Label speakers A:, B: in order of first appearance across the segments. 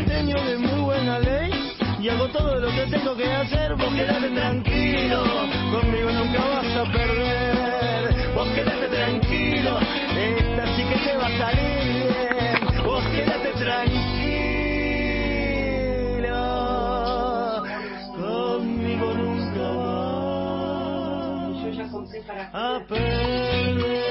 A: porteño de muy buena ley y hago todo lo que tengo que hacer. Vos quedate tranquilo, conmigo nunca vas a perder. Vos quedate tranquilo, esta sí que te va a salir bien. Vos quedate tranquilo, conmigo nunca vas a perder.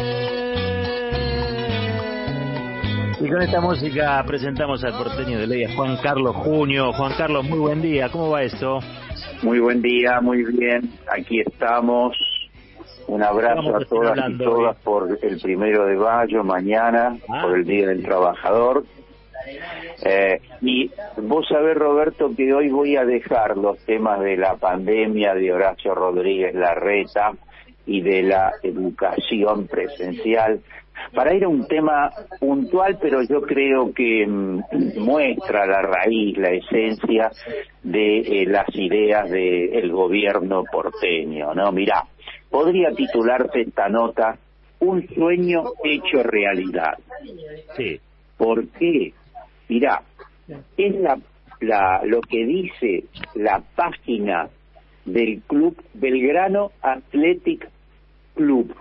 B: Y con esta música presentamos al porteño de ley, a Juan Carlos Junio. Juan Carlos, muy buen día, ¿cómo va esto?
C: Muy buen día, muy bien, aquí estamos. Un abrazo a todas y todas por el 1 de mayo, mañana, por el Día del Trabajador. Y vos sabés, Roberto, que hoy voy a dejar los temas de la pandemia de Horacio Rodríguez Larreta y de la educación presencial para ir a un tema puntual, pero yo creo que muestra la raíz, la esencia de las ideas del gobierno porteño, ¿no? Mirá, podría titularse esta nota "Un sueño hecho realidad".
B: Sí.
C: ¿Por qué? Mirá, es lo que dice la página del Club Belgrano Athletic Club.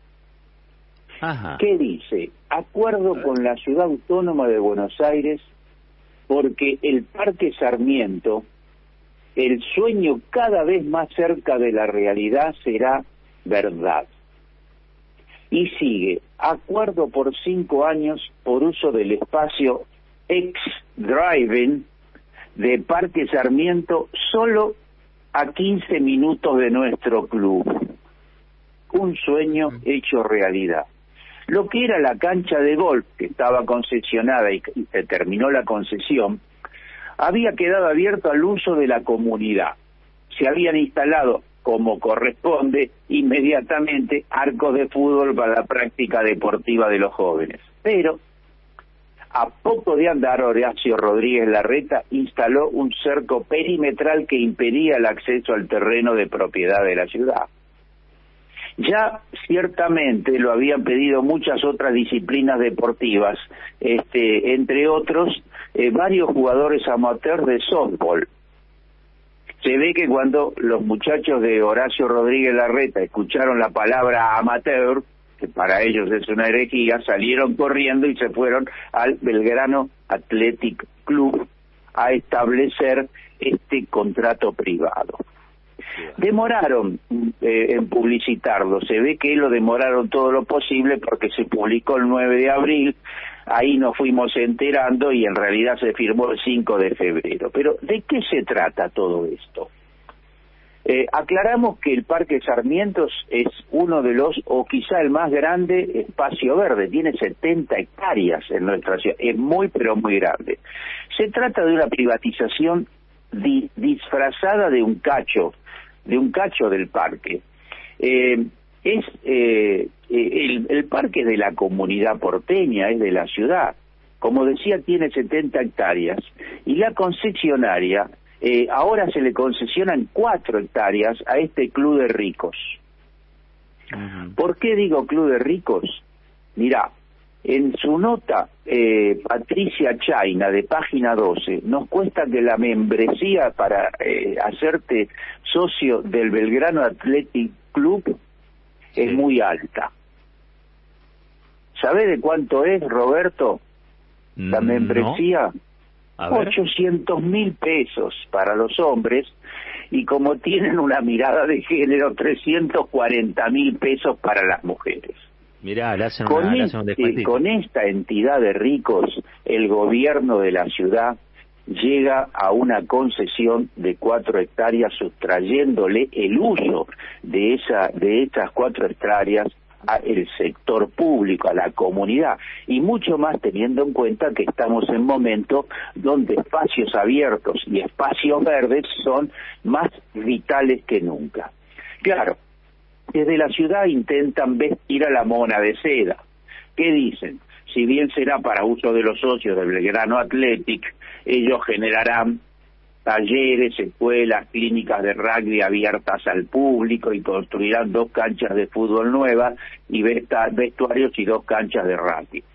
B: Ajá.
C: ¿Qué dice? Acuerdo con la Ciudad Autónoma de Buenos Aires porque el Parque Sarmiento, el sueño cada vez más cerca de la realidad, será verdad. Y sigue, acuerdo por 5 años por uso del espacio ex-driving de Parque Sarmiento solo a 15 minutos de nuestro club. Un sueño hecho realidad. Lo que era la cancha de golf, que estaba concesionada y se terminó la concesión, había quedado abierto al uso de la comunidad. Se habían instalado, como corresponde, inmediatamente arcos de fútbol para la práctica deportiva de los jóvenes. Pero, a poco de andar, Horacio Rodríguez Larreta instaló un cerco perimetral que impedía el acceso al terreno de propiedad de la ciudad. Ya ciertamente lo habían pedido muchas otras disciplinas deportivas, entre otros varios jugadores amateurs de softball. Se ve que cuando los muchachos de Horacio Rodríguez Larreta escucharon la palabra amateur, que para ellos es una herejía, salieron corriendo y se fueron al Belgrano Athletic Club a establecer este contrato privado. Demoraron en publicitarlo, se ve que lo demoraron todo lo posible porque se publicó el 9 de abril, ahí nos fuimos enterando y en realidad se firmó el 5 de febrero. Pero ¿de qué se trata todo esto? Aclaramos que el Parque Sarmientos es uno de los, o quizá el más grande espacio verde, tiene 70 hectáreas en nuestra ciudad, es muy pero muy grande. Se trata de una privatización disfrazada de un cacho del parque. El parque es de la comunidad porteña, es de la ciudad. Como decía, tiene 70 hectáreas y la concesionaria, ahora se le concesionan 4 hectáreas a este club de ricos. ¿Por qué digo club de ricos? Mirá, en su nota, Patricia Chaina, de página 12, nos cuesta que la membresía para hacerte socio del Belgrano Athletic Club es muy alta. ¿Sabés de cuánto es, Roberto, la membresía? No. 800.000 pesos para los hombres, y como tienen una mirada de género, 340.000 pesos para las mujeres.
B: Mirá, le hacen
C: con esta entidad de ricos, el gobierno de la ciudad llega a una concesión de 4 hectáreas, sustrayéndole el uso de estas 4 hectáreas al sector público, a la comunidad, y mucho más teniendo en cuenta que estamos en momentos donde espacios abiertos y espacios verdes son más vitales que nunca. Claro, desde la ciudad intentan vestir a la mona de seda. ¿Qué dicen? Si bien será para uso de los socios del Belgrano Athletic, ellos generarán talleres, escuelas, clínicas de rugby abiertas al público y construirán 2 canchas de fútbol nuevas y vestuarios y 2 canchas de rugby.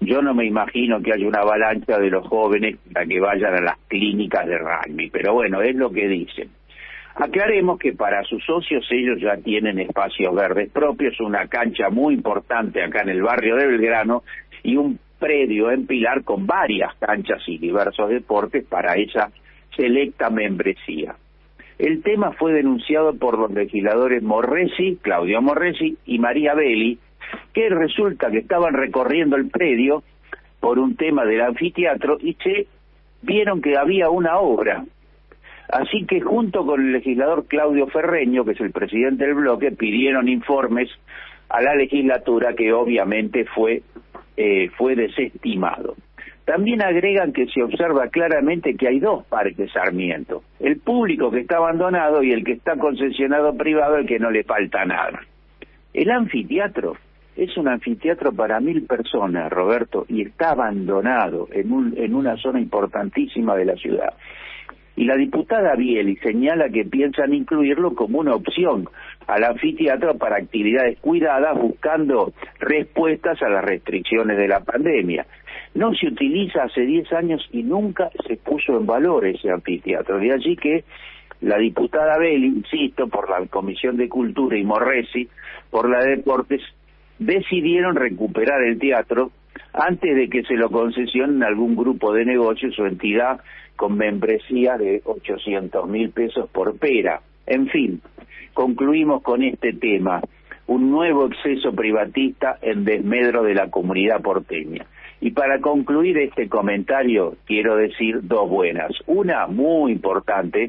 C: yo no me imagino que haya una avalancha de los jóvenes para que vayan a las clínicas de rugby, pero bueno, es lo que dicen. Aclaremos que para sus socios ellos ya tienen espacios verdes propios, una cancha muy importante acá en el barrio de Belgrano y un predio en Pilar con varias canchas y diversos deportes para esa selecta membresía. El tema fue denunciado por los legisladores Morresi, Claudio Morresi y María Belli, que resulta que estaban recorriendo el predio por un tema del anfiteatro y se vieron que había una obra. Así que junto con el legislador Claudio Ferreño, que es el presidente del bloque, pidieron informes a la legislatura que obviamente fue desestimado. También agregan que se observa claramente que hay dos parques Sarmiento, el público que está abandonado y el que está concesionado privado, el que no le falta nada. El anfiteatro es un anfiteatro para 1.000 personas, Roberto, y está abandonado en una zona importantísima de la ciudad. Y la diputada Bieli señala que piensan incluirlo como una opción al anfiteatro para actividades cuidadas, buscando respuestas a las restricciones de la pandemia. No se utiliza hace 10 años y nunca se puso en valor ese anfiteatro. De allí que la diputada Bieli, insisto, por la Comisión de Cultura y Morresi, por la de Deportes, decidieron recuperar el teatro antes de que se lo concesionen a algún grupo de negocios o entidad con membresía de 800.000 pesos por pera. En fin, concluimos con este tema, un nuevo exceso privatista en desmedro de la comunidad porteña. Y para concluir este comentario, quiero decir dos buenas. Una muy importante,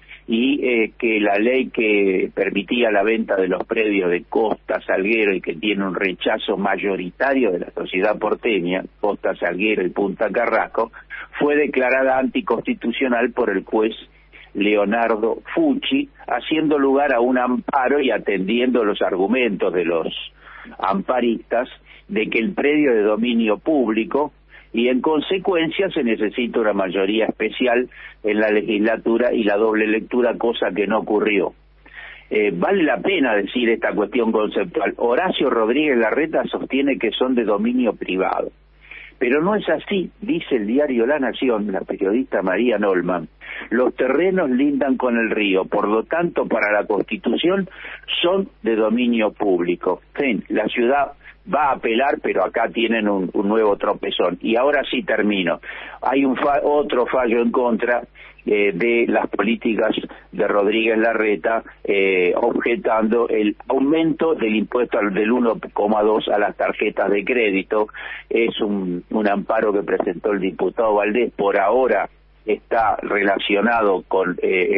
C: y que la ley que permitía la venta de los predios de Costa Salguero y que tiene un rechazo mayoritario de la sociedad porteña, Costa Salguero y Punta Carrasco, fue declarada anticonstitucional por el juez Leonardo Fucci, haciendo lugar a un amparo y atendiendo los argumentos de los amparistas de que el predio es de dominio público y en consecuencia se necesita una mayoría especial en la legislatura y la doble lectura, cosa que no ocurrió. Vale la pena decir esta cuestión conceptual. Horacio Rodríguez Larreta sostiene que son de dominio privado, pero no es así, dice el diario La Nación, la periodista María Nolman. Los terrenos lindan con el río, por lo tanto, para la Constitución son de dominio público. En fin, la ciudad va a apelar, pero acá tienen un nuevo tropezón. Y ahora sí termino. Hay otro fallo en contra de las políticas de Rodríguez Larreta, objetando el aumento del impuesto del 1,2 a las tarjetas de crédito. Es un amparo que presentó el diputado Valdés. Por ahora está relacionado con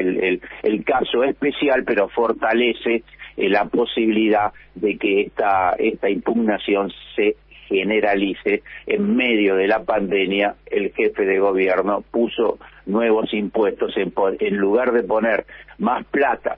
C: el caso especial, pero fortalece la posibilidad de que esta impugnación se generalice. En medio de la pandemia, el jefe de gobierno puso nuevos impuestos en lugar de poner más plata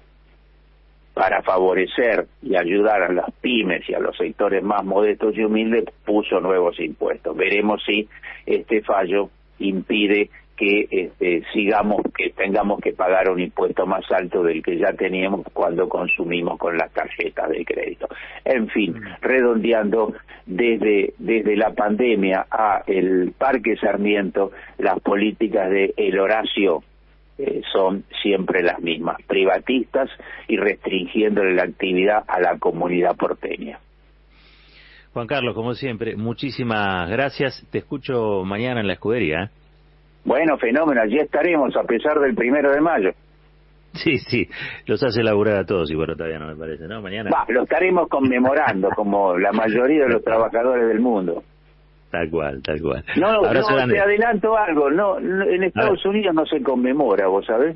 C: para favorecer y ayudar a las pymes y a los sectores más modestos y humildes, puso nuevos impuestos. Veremos si este fallo impide que que tengamos que pagar un impuesto más alto del que ya teníamos cuando consumimos con las tarjetas de crédito. En fin, redondeando, desde la pandemia a el Parque Sarmiento, las políticas de el Horacio son siempre las mismas, privatistas y restringiéndole la actividad a la comunidad porteña.
B: Juan Carlos, como siempre, muchísimas gracias. Te escucho mañana en la escudería, ¿eh?
C: Bueno, fenómeno, allí estaremos a pesar del 1 de mayo.
B: Sí, los hace laburar a todos, y bueno, todavía no me parece, ¿no? Mañana.
C: Lo estaremos conmemorando, como la mayoría de los trabajadores del mundo.
B: Tal cual.
C: No, te adelanto algo, en Estados Unidos no se conmemora, ¿vos sabés?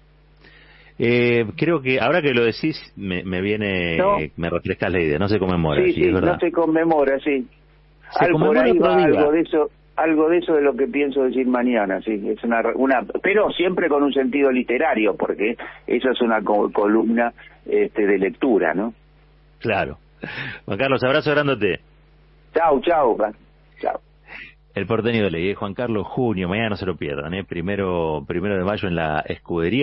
B: Creo que, ahora que lo decís, me viene, no. Me refrescas la idea, no se conmemora.
C: Sí,
B: es verdad.
C: No se conmemora, sí. Por ahí va algo de eso de lo que pienso decir mañana, sí, es pero siempre con un sentido literario, porque esa es una columna de lectura, ¿no?
B: Claro. Juan Carlos, abrazo grandote.
C: Chau.
B: El porteño de ley, Juan Carlos Junio, mañana no se lo pierdan, 1 de mayo en la escudería.